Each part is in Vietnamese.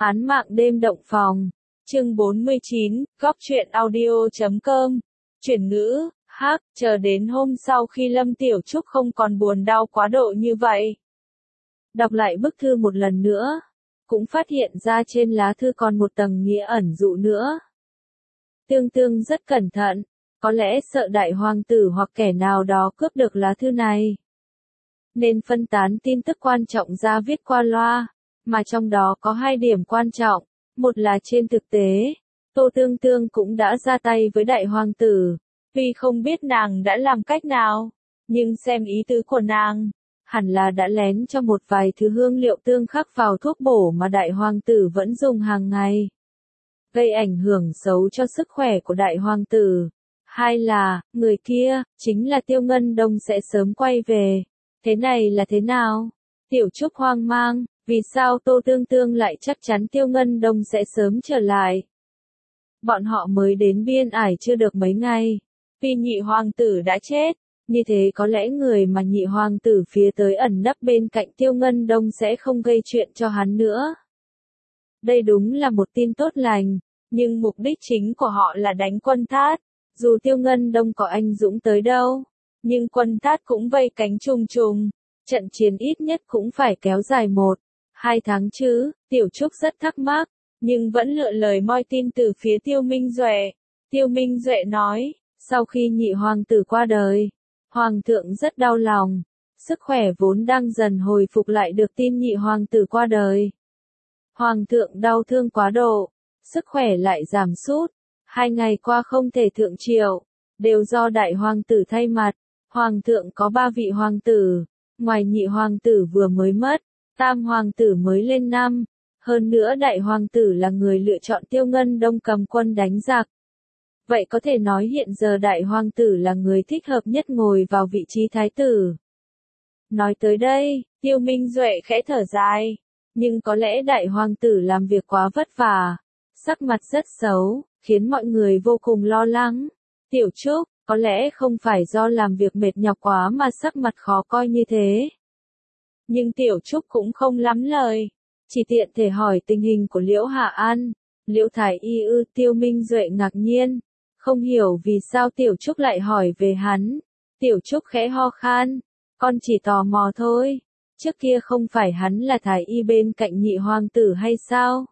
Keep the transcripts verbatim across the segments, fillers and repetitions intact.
Án mạng đêm động phòng. Chương bốn mươi chín, góc truyện audio chấm com. Chuyển ngữ, hắc, chờ đến hôm sau khi Lâm Tiểu Trúc không còn buồn đau quá độ như vậy. Đọc lại bức thư một lần nữa, cũng phát hiện ra trên lá thư còn một tầng nghĩa ẩn dụ nữa. Tương Tương rất cẩn thận, có lẽ sợ đại hoàng tử hoặc kẻ nào đó cướp được lá thư này, nên phân tán tin tức quan trọng ra viết qua loa, mà trong đó có hai điểm quan trọng. Một là trên thực tế, Tô Tương Tương cũng đã ra tay với đại hoàng tử, tuy không biết nàng đã làm cách nào, nhưng xem ý tứ của nàng, hẳn là đã lén cho một vài thứ hương liệu tương khắc vào thuốc bổ mà đại hoàng tử vẫn dùng hàng ngày, gây ảnh hưởng xấu cho sức khỏe của đại hoàng tử. Hai là, người kia, chính là Tiêu Ngân Đông sẽ sớm quay về. Thế này là thế nào? Tiểu Trúc hoang mang, vì sao Tô Tương Tương lại chắc chắn Tiêu Ngân Đông sẽ sớm trở lại? Bọn họ mới đến Biên Ải chưa được mấy ngày, vì nhị hoàng tử đã chết, như thế có lẽ người mà nhị hoàng tử phía tới ẩn nấp bên cạnh Tiêu Ngân Đông sẽ không gây chuyện cho hắn nữa. Đây đúng là một tin tốt lành, nhưng mục đích chính của họ là đánh Quân Thát. Dù Tiêu Ngân Đông có anh dũng tới đâu, nhưng Quân Thát cũng vây cánh trùng trùng, trận chiến ít nhất cũng phải kéo dài một, hai tháng chứ. Tiểu Trúc rất thắc mắc, nhưng vẫn lựa lời moi tin từ phía Tiêu Minh Duệ. Tiêu Minh Duệ nói, sau khi nhị hoàng tử qua đời, hoàng thượng rất đau lòng, sức khỏe vốn đang dần hồi phục lại được tin nhị hoàng tử qua đời. Hoàng thượng đau thương quá độ, sức khỏe lại giảm sút. Hai ngày qua không thể thượng triều, đều do đại hoàng tử thay mặt. Hoàng thượng có ba vị hoàng tử, ngoài nhị hoàng tử vừa mới mất, tam hoàng tử mới lên năm. Hơn nữa đại hoàng tử là người lựa chọn Tiêu Ngân Đông cầm quân đánh giặc. Vậy có thể nói hiện giờ đại hoàng tử là người thích hợp nhất ngồi vào vị trí thái tử. Nói tới đây, Tiêu Minh Duệ khẽ thở dài, nhưng có lẽ đại hoàng tử làm việc quá vất vả, sắc mặt rất xấu, khiến mọi người vô cùng lo lắng. Tiểu Trúc, có lẽ không phải do làm việc mệt nhọc quá mà sắc mặt khó coi như thế. Nhưng Tiểu Trúc cũng không lắm lời, chỉ tiện thể hỏi tình hình của Liễu Hạ An. Liễu Thái Y ư? Tiêu Minh Duệ ngạc nhiên, không hiểu vì sao Tiểu Trúc lại hỏi về hắn. Tiểu Trúc khẽ ho khan, con chỉ tò mò thôi, trước kia không phải hắn là Thái Y bên cạnh nhị hoàng tử hay sao?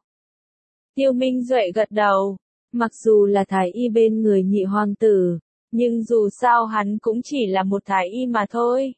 Tiêu Minh Duệ gật đầu. Mặc dù là thái y bên người nhị hoàng tử, nhưng dù sao hắn cũng chỉ là một thái y mà thôi.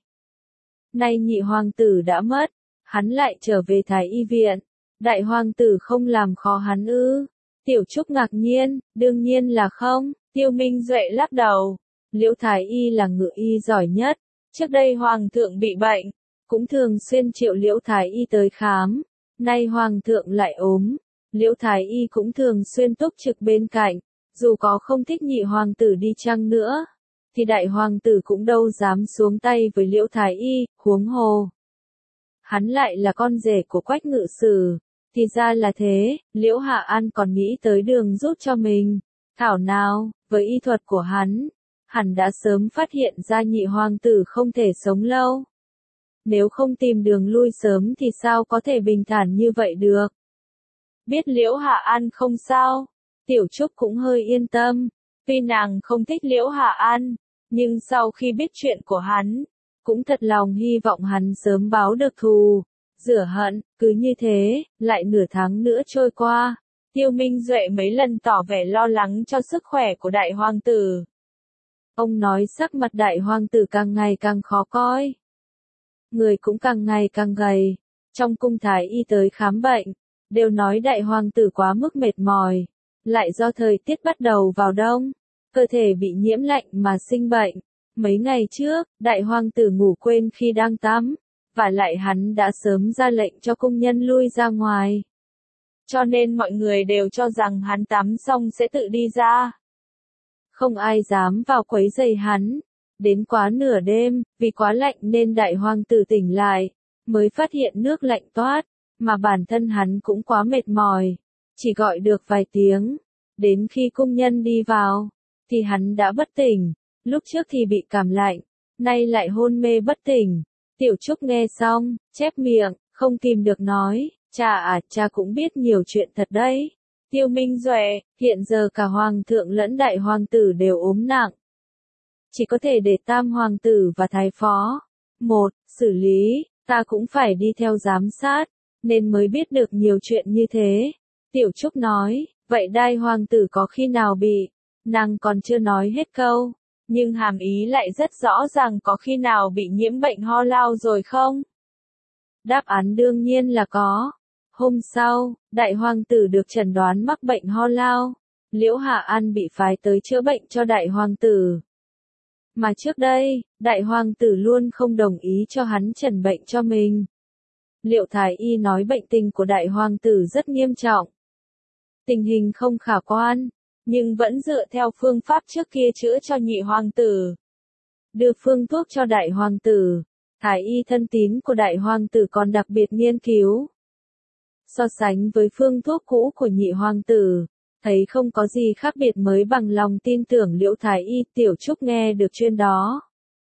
Nay nhị hoàng tử đã mất, hắn lại trở về thái y viện, đại hoàng tử không làm khó hắn ư? Tiểu Trúc ngạc nhiên, đương nhiên là không. Tiêu Minh Duệ lắc đầu. Liễu thái y là ngự y giỏi nhất, trước đây hoàng thượng bị bệnh, cũng thường xuyên triệu Liễu thái y tới khám. Nay hoàng thượng lại ốm, Liễu Thái Y cũng thường xuyên túc trực bên cạnh, dù có không thích nhị hoàng tử đi chăng nữa, thì đại hoàng tử cũng đâu dám xuống tay với Liễu Thái Y, huống hồ. Hắn lại là con rể của Quách Ngự Sử, thì ra là thế. Liễu Hạ An còn nghĩ tới đường rút cho mình, thảo nào, với y thuật của hắn, hẳn đã sớm phát hiện ra nhị hoàng tử không thể sống lâu. Nếu không tìm đường lui sớm thì sao có thể bình thản như vậy được. Biết Liễu Hạ An không sao, Tiểu Trúc cũng hơi yên tâm, tuy nàng không thích Liễu Hạ An, nhưng sau khi biết chuyện của hắn, cũng thật lòng hy vọng hắn sớm báo được thù, rửa hận. Cứ như thế, lại nửa tháng nữa trôi qua, Tiêu Minh Duệ mấy lần tỏ vẻ lo lắng cho sức khỏe của đại hoàng tử. Ông nói sắc mặt đại hoàng tử càng ngày càng khó coi, người cũng càng ngày càng gầy. Trong cung thái y tới khám bệnh, đều nói đại hoàng tử quá mức mệt mỏi, lại do thời tiết bắt đầu vào đông, cơ thể bị nhiễm lạnh mà sinh bệnh. Mấy ngày trước, đại hoàng tử ngủ quên khi đang tắm, và lại hắn đã sớm ra lệnh cho cung nhân lui ra ngoài. Cho nên mọi người đều cho rằng hắn tắm xong sẽ tự đi ra. Không ai dám vào quấy rầy hắn. Đến quá nửa đêm, vì quá lạnh nên đại hoàng tử tỉnh lại, mới phát hiện nước lạnh toát. Mà bản thân hắn cũng quá mệt mỏi, chỉ gọi được vài tiếng. Đến khi cung nhân đi vào, thì hắn đã bất tỉnh. Lúc trước thì bị cảm lạnh, nay lại hôn mê bất tỉnh. Tiểu Trúc nghe xong, chép miệng, không kìm được nói, Cha à, cha cũng biết nhiều chuyện thật đấy. Tiêu Minh Duệ, hiện giờ cả hoàng thượng lẫn đại hoàng tử đều ốm nặng. Chỉ có thể để tam hoàng tử và thái phó. Một, xử lý, ta cũng phải đi theo giám sát, nên mới biết được nhiều chuyện như thế. Tiểu Trúc nói, vậy đại hoàng tử có khi nào bị, nàng còn chưa nói hết câu, nhưng hàm ý lại rất rõ ràng có khi nào bị nhiễm bệnh ho lao rồi không? Đáp án đương nhiên là có. Hôm sau, đại hoàng tử được chẩn đoán mắc bệnh ho lao. Liễu Hạ An bị phái tới chữa bệnh cho đại hoàng tử. Mà trước đây, đại hoàng tử luôn không đồng ý cho hắn chẩn bệnh cho mình. Liệu thái y nói bệnh tình của đại hoàng tử rất nghiêm trọng. Tình hình không khả quan, nhưng vẫn dựa theo phương pháp trước kia chữa cho nhị hoàng tử. Đưa phương thuốc cho đại hoàng tử, thái y thân tín của đại hoàng tử còn đặc biệt nghiên cứu. So sánh với phương thuốc cũ của nhị hoàng tử, thấy không có gì khác biệt mới bằng lòng tin tưởng Liễu thái y. Tiểu Trúc nghe được chuyện đó.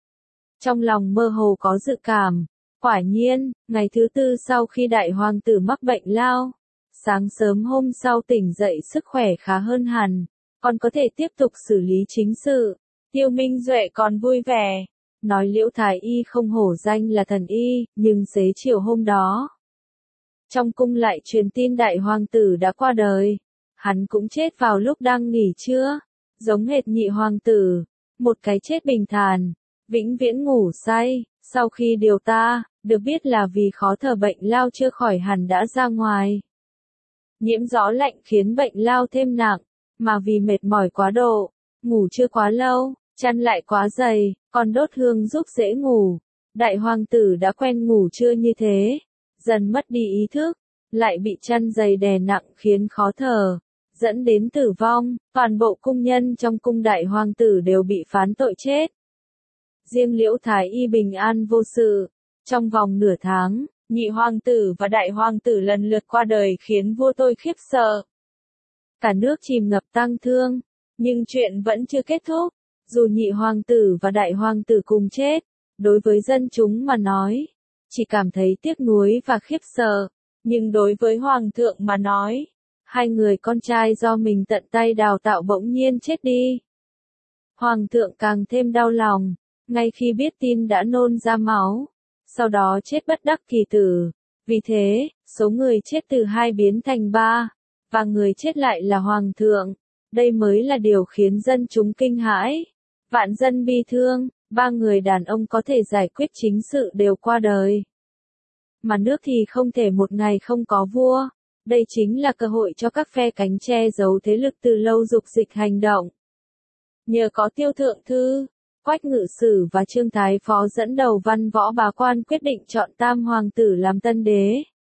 Trong lòng mơ hồ có dự cảm, quả nhiên, ngày thứ tư sau khi đại hoàng tử mắc bệnh lao, sáng sớm hôm sau tỉnh dậy sức khỏe khá hơn hẳn, còn có thể tiếp tục xử lý chính sự. Tiêu Minh Duệ còn vui vẻ, nói Liễu thái y không hổ danh là thần y, nhưng xế chiều hôm đó, trong cung lại truyền tin đại hoàng tử đã qua đời. Hắn cũng chết vào lúc đang nghỉ trưa, giống hệt nhị hoàng tử, một cái chết bình thản, vĩnh viễn ngủ say. Sau khi điều ta, được biết là vì khó thở bệnh lao chưa khỏi hẳn đã ra ngoài. Nhiễm gió lạnh khiến bệnh lao thêm nặng, mà vì mệt mỏi quá độ, ngủ chưa quá lâu, chăn lại quá dày, còn đốt hương giúp dễ ngủ. Đại hoàng tử đã quen ngủ trưa như thế, dần mất đi ý thức, lại bị chăn dày đè nặng khiến khó thở, dẫn đến tử vong. Toàn bộ cung nhân trong cung đại hoàng tử đều bị phán tội chết. Riêng Liễu thái y bình an vô sự. Trong vòng nửa tháng, nhị hoàng tử và đại hoàng tử lần lượt qua đời khiến vua tôi khiếp sợ. Cả nước chìm ngập tang thương, nhưng chuyện vẫn chưa kết thúc. Dù nhị hoàng tử và đại hoàng tử cùng chết, đối với dân chúng mà nói, chỉ cảm thấy tiếc nuối và khiếp sợ, nhưng đối với hoàng thượng mà nói, hai người con trai do mình tận tay đào tạo bỗng nhiên chết đi. Hoàng thượng càng thêm đau lòng, ngay khi biết tin đã nôn ra máu, sau đó chết bất đắc kỳ tử. Vì thế, số người chết từ hai biến thành ba, và người chết lại là hoàng thượng. Đây mới là điều khiến dân chúng kinh hãi, vạn dân bi thương. Ba người đàn ông có thể giải quyết chính sự đều qua đời, mà nước thì không thể một ngày không có vua. Đây chính là cơ hội cho các phe cánh che giấu thế lực từ lâu dục dịch hành động. Nhờ có Tiêu Thượng Thư, Quách Ngự Sử và Trương Thái Phó dẫn đầu văn võ bá quan quyết định chọn tam hoàng tử làm tân đế.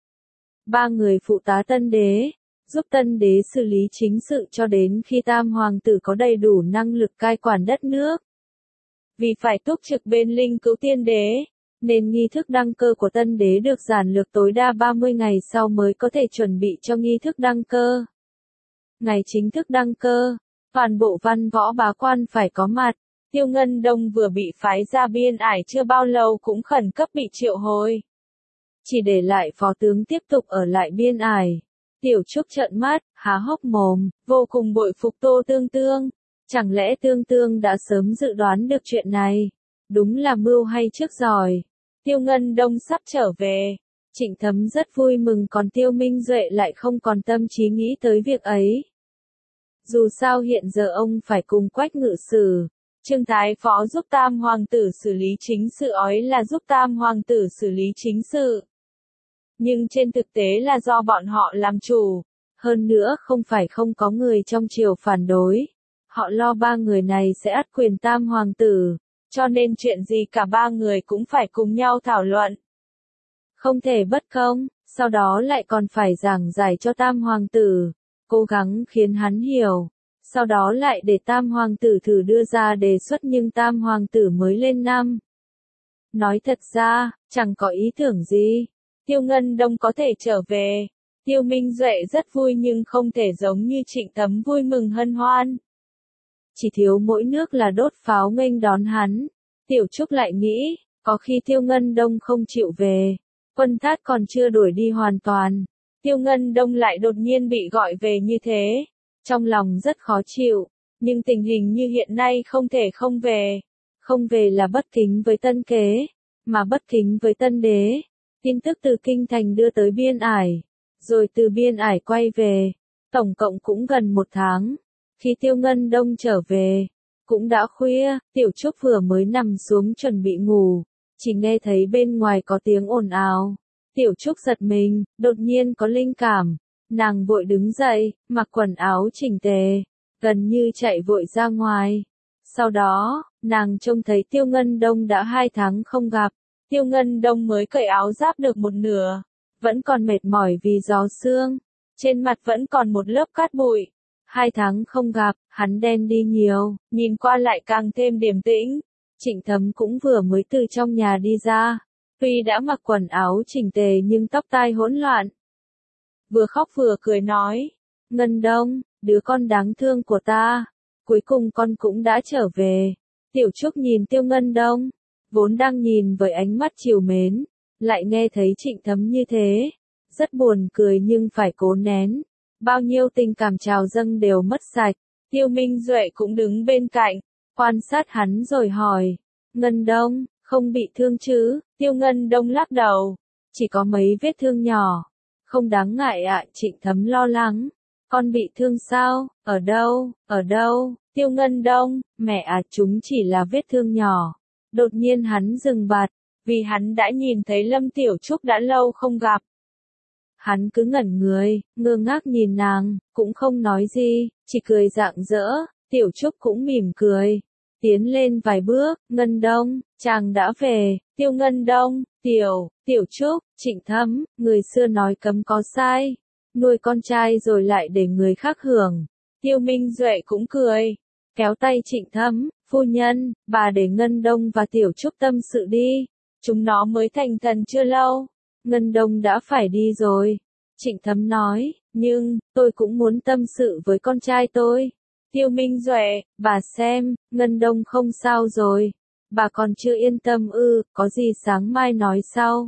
Ba người phụ tá tân đế, giúp tân đế xử lý chính sự cho đến khi tam hoàng tử có đầy đủ năng lực cai quản đất nước. Vì phải túc trực bên linh cứu tiên đế, nên nghi thức đăng cơ của tân đế được giản lược tối đa ba mươi ngày sau mới có thể chuẩn bị cho nghi thức đăng cơ. Ngày chính thức đăng cơ, toàn bộ văn võ bá quan phải có mặt. Tiêu Ngân Đông vừa bị phái ra biên ải chưa bao lâu cũng khẩn cấp bị triệu hồi. Chỉ để lại phó tướng tiếp tục ở lại biên ải. Tiểu Trúc trợn mắt, há hốc mồm, vô cùng bội phục Tô Tương Tương. Chẳng lẽ Tương Tương đã sớm dự đoán được chuyện này? Đúng là mưu hay trước giỏi. Tiêu Ngân Đông sắp trở về. Trịnh Thấm rất vui mừng, còn Tiêu Minh Duệ lại không còn tâm trí nghĩ tới việc ấy. Dù sao hiện giờ ông phải cùng Quách Ngự Sử, Trương Thái Phó giúp tam hoàng tử xử lý chính sự, ói là giúp tam hoàng tử xử lý chính sự. Nhưng trên thực tế là do bọn họ làm chủ. Hơn nữa không phải không có người trong triều phản đối. Họ lo ba người này sẽ ắt quyền tam hoàng tử, cho nên chuyện gì cả ba người cũng phải cùng nhau thảo luận. Không thể bất công, sau đó lại còn phải giảng giải cho tam hoàng tử, cố gắng khiến hắn hiểu. Sau đó lại để tam hoàng tử thử đưa ra đề xuất, nhưng tam hoàng tử mới lên năm. Nói thật ra, chẳng có ý tưởng gì. Tiêu Ngân Đông có thể trở về. Tiêu Minh Duệ rất vui nhưng không thể giống như Trịnh Thấm vui mừng hân hoan. Chỉ thiếu mỗi nước là đốt pháo nghênh đón hắn. Tiểu Trúc lại nghĩ, có khi Tiêu Ngân Đông không chịu về, quân Thát còn chưa đuổi đi hoàn toàn, Tiêu Ngân Đông lại đột nhiên bị gọi về như thế. Trong lòng rất khó chịu, nhưng tình hình như hiện nay không thể không về. Không về là bất kính với Tân Kế, mà bất kính với Tân Đế. Tin tức từ Kinh Thành đưa tới Biên Ải, rồi từ Biên Ải quay về. Tổng cộng cũng gần một tháng. Khi Tiêu Ngân Đông trở về, cũng đã khuya, Tiểu Trúc vừa mới nằm xuống chuẩn bị ngủ, chỉ nghe thấy bên ngoài có tiếng ồn ào. Tiểu Trúc giật mình, đột nhiên có linh cảm, nàng vội đứng dậy, mặc quần áo chỉnh tề, gần như chạy vội ra ngoài. Sau đó, nàng trông thấy Tiêu Ngân Đông đã hai tháng không gặp. Tiêu Ngân Đông mới cởi áo giáp được một nửa, vẫn còn mệt mỏi vì gió sương, trên mặt vẫn còn một lớp cát bụi. Hai tháng không gặp, hắn đen đi nhiều, nhìn qua lại càng thêm điềm tĩnh. Trịnh Thấm cũng vừa mới từ trong nhà đi ra, tuy đã mặc quần áo chỉnh tề nhưng tóc tai hỗn loạn. Vừa khóc vừa cười nói, Ngân Đông, đứa con đáng thương của ta, cuối cùng con cũng đã trở về. Tiểu Trúc nhìn Tiêu Ngân Đông, vốn đang nhìn với ánh mắt trìu mến, lại nghe thấy Trịnh Thấm như thế, rất buồn cười nhưng phải cố nén. Bao nhiêu tình cảm trào dâng đều mất sạch. Tiêu Minh Duệ cũng đứng bên cạnh, quan sát hắn rồi hỏi, Ngân Đông, không bị thương chứ? Tiêu Ngân Đông lắc đầu, chỉ có mấy vết thương nhỏ, không đáng ngại ạ. Trịnh Thấm lo lắng, con bị thương sao? Ở đâu? Ở đâu? Tiêu Ngân Đông, mẹ à, chúng chỉ là vết thương nhỏ. Đột nhiên hắn dừng bặt, vì hắn đã nhìn thấy Lâm Tiểu Trúc đã lâu không gặp. Hắn cứ ngẩn người, ngơ ngác nhìn nàng, cũng không nói gì, chỉ cười rạng rỡ. Tiểu Trúc cũng mỉm cười, tiến lên vài bước, Ngân Đông, chàng đã về. Tiêu Ngân Đông, Tiểu, Tiểu Trúc, Trịnh Thấm, người xưa nói cấm có sai, nuôi con trai rồi lại để người khác hưởng. Tiêu Minh Duệ cũng cười, kéo tay Trịnh Thấm, phu nhân, bà để Ngân Đông và Tiểu Trúc tâm sự đi, chúng nó mới thành thần chưa lâu. Ngân Đông đã phải đi rồi. Trịnh Thấm nói, nhưng, tôi cũng muốn tâm sự với con trai tôi. Tiêu Minh Duệ, bà xem, Ngân Đông không sao rồi. Bà còn chưa yên tâm ư, có gì sáng mai nói sau.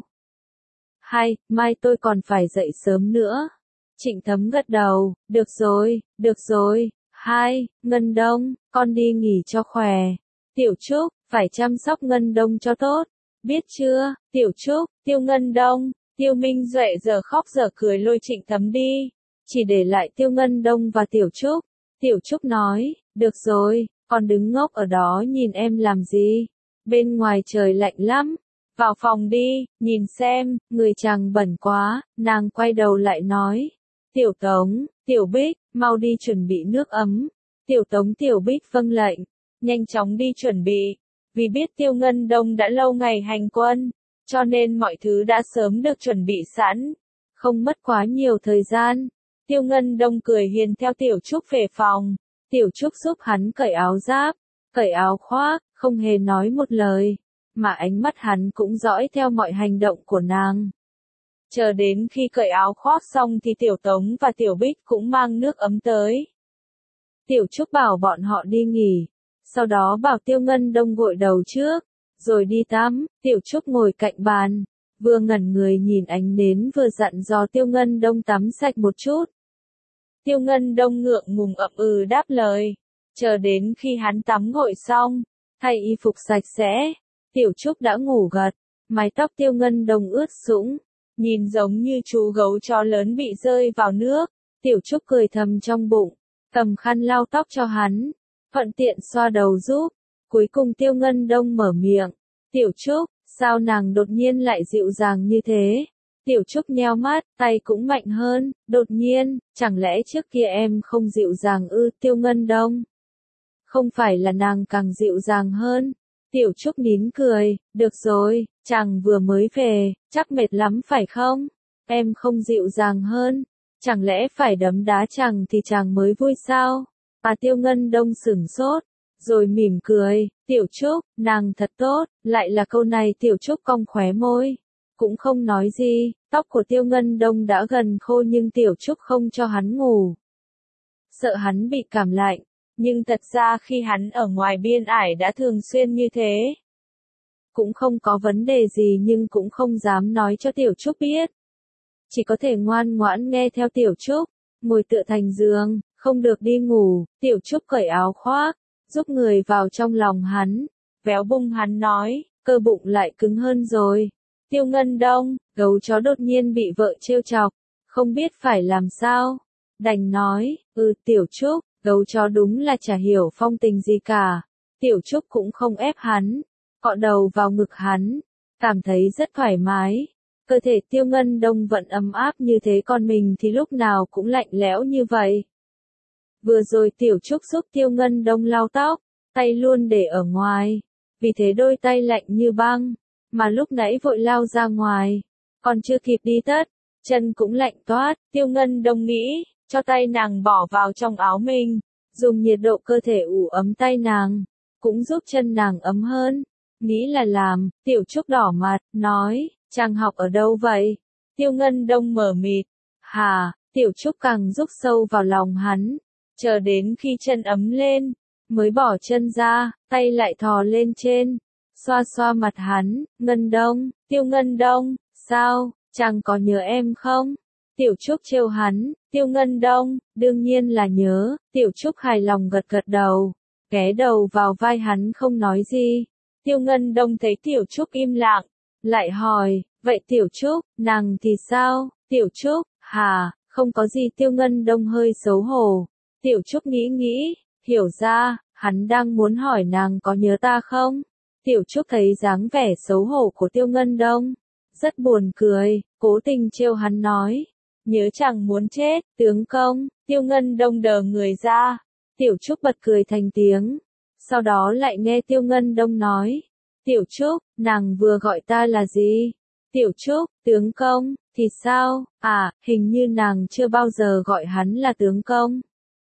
Hay, mai tôi còn phải dậy sớm nữa. Trịnh Thấm gật đầu, được rồi, được rồi. Hai, Ngân Đông, con đi nghỉ cho khỏe. Tiểu Trúc, phải chăm sóc Ngân Đông cho tốt. Biết chưa, Tiểu Trúc, Tiêu Ngân Đông. Tiêu Minh Duệ giờ khóc giờ cười lôi Trịnh Thấm đi, chỉ để lại Tiêu Ngân Đông và Tiểu Trúc. Tiểu Trúc nói, được rồi, con đứng ngốc ở đó nhìn em làm gì? Bên ngoài trời lạnh lắm, vào phòng đi, nhìn xem, người chàng bẩn quá. Nàng quay đầu lại nói, Tiểu Tống, Tiểu Bích, mau đi chuẩn bị nước ấm. Tiểu Tống Tiểu Bích vâng lệnh, nhanh chóng đi chuẩn bị, vì biết Tiêu Ngân Đông đã lâu ngày hành quân, cho nên mọi thứ đã sớm được chuẩn bị sẵn, không mất quá nhiều thời gian. Tiêu Ngân Đông cười hiền theo Tiểu Trúc về phòng. Tiểu Trúc giúp hắn cởi áo giáp, cởi áo khoác, không hề nói một lời, mà ánh mắt hắn cũng dõi theo mọi hành động của nàng. Chờ đến khi cởi áo khoác xong thì Tiểu Tống và Tiểu Bích cũng mang nước ấm tới. Tiểu Trúc bảo bọn họ đi nghỉ, sau đó bảo Tiêu Ngân Đông gội đầu trước, rồi đi tắm. Tiểu Trúc ngồi cạnh bàn, vừa ngẩn người nhìn ánh nến vừa dặn dò Tiêu Ngân Đông tắm sạch một chút. Tiêu Ngân Đông ngượng ngùng ậm ừ đáp lời, chờ đến khi hắn tắm gội xong, thay y phục sạch sẽ, Tiểu Trúc đã ngủ gật, mái tóc Tiêu Ngân Đông ướt sũng, nhìn giống như chú gấu chó lớn bị rơi vào nước. Tiểu Trúc cười thầm trong bụng, cầm khăn lau tóc cho hắn, thuận tiện xoa đầu giúp. Cuối cùng Tiêu Ngân Đông mở miệng, Tiểu Trúc, sao nàng đột nhiên lại dịu dàng như thế? Tiểu Trúc nheo mắt, tay cũng mạnh hơn, đột nhiên, chẳng lẽ trước kia em không dịu dàng ư? Tiêu Ngân Đông, không phải là nàng càng dịu dàng hơn. Tiểu Trúc nín cười, được rồi, chàng vừa mới về, chắc mệt lắm phải không? Em không dịu dàng hơn, chẳng lẽ phải đấm đá chàng thì chàng mới vui sao? À, Tiêu Ngân Đông sửng sốt, rồi mỉm cười, Tiểu Trúc, nàng thật tốt. Lại là câu này. Tiểu Trúc cong khóe môi, cũng không nói gì. Tóc của Tiêu Ngân Đông đã gần khô nhưng Tiểu Trúc không cho hắn ngủ, sợ hắn bị cảm lạnh. Nhưng thật ra khi hắn ở ngoài Biên Ải đã thường xuyên như thế, cũng không có vấn đề gì nhưng cũng không dám nói cho Tiểu Trúc biết. chỉ có thể ngoan ngoãn nghe theo Tiểu Trúc, ngồi tựa thành giường, không được đi ngủ. Tiểu Trúc cởi áo khoác, giúp người vào trong lòng hắn, véo bung hắn nói, cơ bụng lại cứng hơn rồi. Tiêu Ngân Đông, gấu chó đột nhiên bị vợ trêu chọc, không biết phải làm sao. Đành nói, ừ Tiểu Trúc, gấu chó đúng là chả hiểu phong tình gì cả. Tiểu Trúc cũng không ép hắn, cọ đầu vào ngực hắn, cảm thấy rất thoải mái. Cơ thể Tiêu Ngân Đông vẫn ấm áp như thế, còn mình thì lúc nào cũng lạnh lẽo như vậy. Vừa rồi Tiểu Trúc giúp Tiêu Ngân Đông lau tóc, tay luôn để ở ngoài, vì thế đôi tay lạnh như băng, mà lúc nãy vội lao ra ngoài, còn chưa kịp đi tất, chân cũng lạnh toát. Tiêu Ngân Đông nghĩ, cho tay nàng bỏ vào trong áo mình, dùng nhiệt độ cơ thể ủ ấm tay nàng, cũng giúp chân nàng ấm hơn. Nghĩ là làm, Tiểu Trúc đỏ mặt, nói, chàng học ở đâu vậy? Tiêu Ngân Đông mở mịt, hà, Tiểu Trúc càng rúc sâu vào lòng hắn, chờ đến khi chân ấm lên, mới bỏ chân ra, tay lại thò lên trên, xoa xoa mặt hắn. Ngân Đông, Tiêu Ngân Đông, sao, chàng có nhớ em không? Tiểu Trúc trêu hắn. Tiêu Ngân Đông, đương nhiên là nhớ. Tiểu Trúc hài lòng gật gật đầu, ghé đầu vào vai hắn không nói gì. Tiêu Ngân Đông thấy Tiểu Trúc im lặng, lại hỏi, vậy Tiểu Trúc, nàng thì sao? Tiểu Trúc, hà, không có gì. Tiêu Ngân Đông hơi xấu hổ. Tiểu Trúc nghĩ nghĩ, hiểu ra, hắn đang muốn hỏi nàng có nhớ ta không? Tiểu Trúc thấy dáng vẻ xấu hổ của Tiêu Ngân Đông, rất buồn cười, cố tình trêu hắn nói, nhớ chàng muốn chết, tướng công. Tiêu Ngân Đông đờ người ra, Tiểu Trúc bật cười thành tiếng, sau đó lại nghe Tiêu Ngân Đông nói, Tiểu Trúc, nàng vừa gọi ta là gì? Tiểu Trúc, tướng công, thì sao? À, hình như nàng chưa bao giờ gọi hắn là tướng công.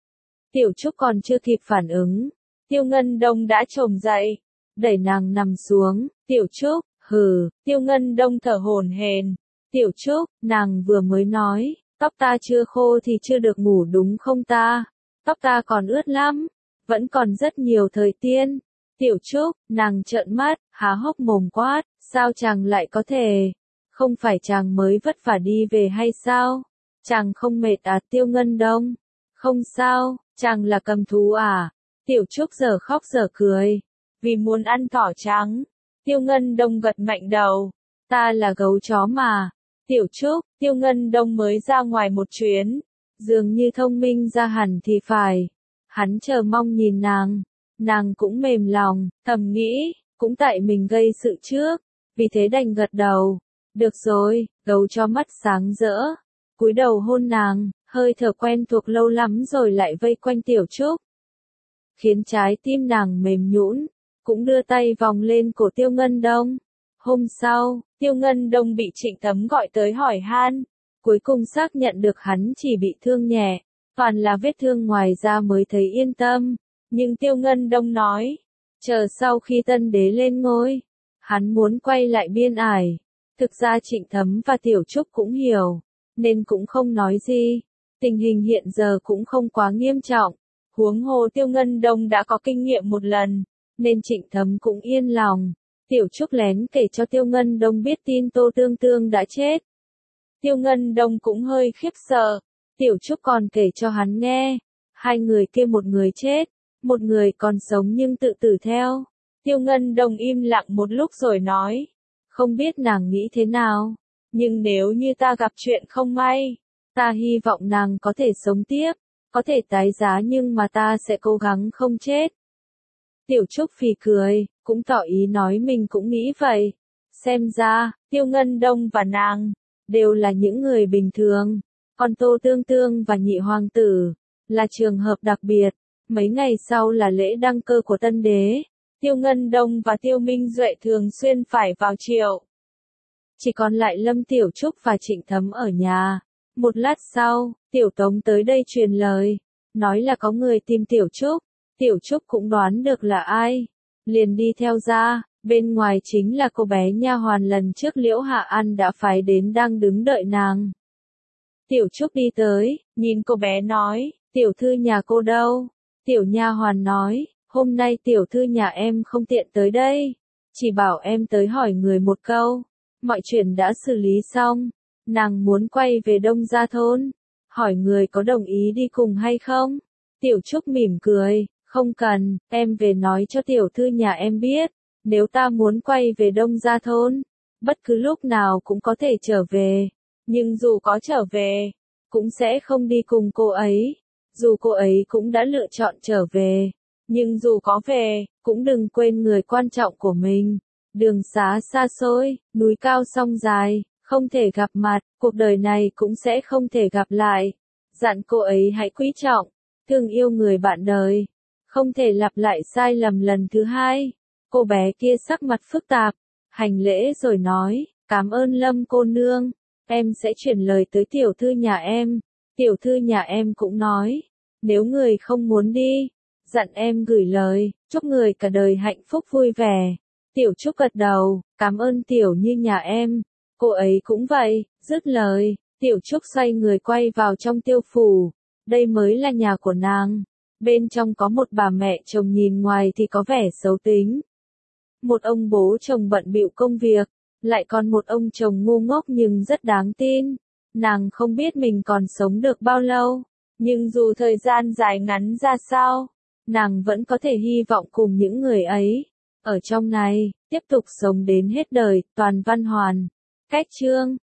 Tiểu Trúc còn chưa kịp phản ứng, Tiêu Ngân Đông đã chồm dậy, đẩy nàng nằm xuống. Tiểu Trúc, hừ. Tiêu Ngân Đông thở hổn hển. Tiểu Trúc, nàng vừa mới nói, tóc ta chưa khô thì chưa được ngủ đúng không ta? Tóc ta còn ướt lắm, vẫn còn rất nhiều thời tiên. Tiểu Trúc, nàng trợn mắt, há hốc mồm quát, sao chàng lại có thể? Không phải chàng mới vất vả đi về hay sao? Chàng không mệt à? Tiêu Ngân Đông, không sao, chàng là cầm thú à? Tiểu Trúc giờ khóc giờ cười, vì muốn ăn thỏ trắng. Tiêu Ngân Đông gật mạnh đầu, ta là gấu chó mà. Tiểu Trúc, Tiêu Ngân Đông mới ra ngoài một chuyến, dường như thông minh ra hẳn thì phải. Hắn chờ mong nhìn nàng, nàng cũng mềm lòng, thầm nghĩ, cũng tại mình gây sự trước, vì thế đành gật đầu. Được rồi. Gấu chó mắt sáng rỡ, cúi đầu hôn nàng, hơi thở quen thuộc lâu lắm rồi lại vây quanh Tiểu Trúc, khiến trái tim nàng mềm nhũn, cũng đưa tay vòng lên cổ Tiêu Ngân Đông. Hôm sau, Tiêu Ngân Đông bị Trịnh Thấm gọi tới hỏi han, cuối cùng xác nhận được hắn chỉ bị thương nhẹ, toàn là vết thương ngoài da mới thấy yên tâm. Nhưng Tiêu Ngân Đông nói, chờ sau khi tân đế lên ngôi, hắn muốn quay lại biên ải. Thực ra Trịnh Thấm và Tiểu Trúc cũng hiểu, nên cũng không nói gì. Tình hình hiện giờ cũng không quá nghiêm trọng, huống hồ Tiêu Ngân Đông đã có kinh nghiệm một lần, nên Trịnh Thấm cũng yên lòng. Tiểu Trúc lén kể cho Tiêu Ngân Đông biết tin Tô Tương Tương đã chết. Tiêu Ngân Đông cũng hơi khiếp sợ. Tiểu Trúc còn kể cho hắn nghe, hai người kia một người chết, một người còn sống nhưng tự tử theo. Tiêu Ngân Đông im lặng một lúc rồi nói, không biết nàng nghĩ thế nào, nhưng nếu như ta gặp chuyện không may, ta hy vọng nàng có thể sống tiếp, có thể tái giá, nhưng mà ta sẽ cố gắng không chết. Tiểu Trúc phì cười, cũng tỏ ý nói mình cũng nghĩ vậy. Xem ra, Tiêu Ngân Đông và nàng đều là những người bình thường, còn Tô Tương Tương và nhị hoàng tử là trường hợp đặc biệt. Mấy ngày sau là lễ đăng cơ của tân đế, Tiêu Ngân Đông và Tiêu Minh Duệ thường xuyên phải vào triệu. Chỉ còn lại Lâm Tiểu Trúc và Trịnh Thấm ở nhà. Một lát sau, Tiểu Tống tới đây truyền lời, nói là có người tìm Tiểu Trúc. Tiểu Trúc cũng đoán được là ai, liền đi theo ra. Bên ngoài chính là cô bé nha hoàn lần trước Liễu Hạ An đã phái đến đang đứng đợi nàng. Tiểu Trúc đi tới, nhìn cô bé nói, tiểu thư nhà cô đâu? Tiểu nha hoàn nói, hôm nay tiểu thư nhà em không tiện tới đây, chỉ bảo em tới hỏi người một câu, mọi chuyện đã xử lý xong, Nàng muốn quay về Đông Gia Thôn, hỏi người có đồng ý đi cùng hay không? Tiểu Trúc mỉm cười, không cần, em về nói cho tiểu thư nhà em biết, nếu ta muốn quay về Đông Gia Thôn, bất cứ lúc nào cũng có thể trở về, nhưng dù có trở về, cũng sẽ không đi cùng cô ấy, dù cô ấy cũng đã lựa chọn trở về, nhưng dù có về, cũng đừng quên người quan trọng của mình. Đường xá xa xôi, núi cao sông dài, không thể gặp mặt, cuộc đời này cũng sẽ không thể gặp lại. Dặn cô ấy hãy quý trọng, thương yêu người bạn đời, không thể lặp lại sai lầm lần thứ hai. Cô bé kia sắc mặt phức tạp, hành lễ rồi nói, cảm ơn Lâm cô nương, em sẽ chuyển lời tới tiểu thư nhà em. Tiểu thư nhà em cũng nói, nếu người không muốn đi, dặn em gửi lời, chúc người cả đời hạnh phúc vui vẻ. Tiểu Trúc gật đầu, cảm ơn tiểu như nhà em. Cô ấy cũng vậy, dứt lời, Tiểu Trúc xoay người quay vào trong Tiêu phủ. Đây mới là nhà của nàng. Bên trong có một bà mẹ chồng nhìn ngoài thì có vẻ xấu tính. Một ông bố chồng bận bịu công việc, lại còn một ông chồng ngu ngốc nhưng rất đáng tin. Nàng không biết mình còn sống được bao lâu, nhưng dù thời gian dài ngắn ra sao, nàng vẫn có thể hy vọng cùng những người ấy, ở trong này, tiếp tục sống đến hết đời. Toàn văn hoàn. Cách chương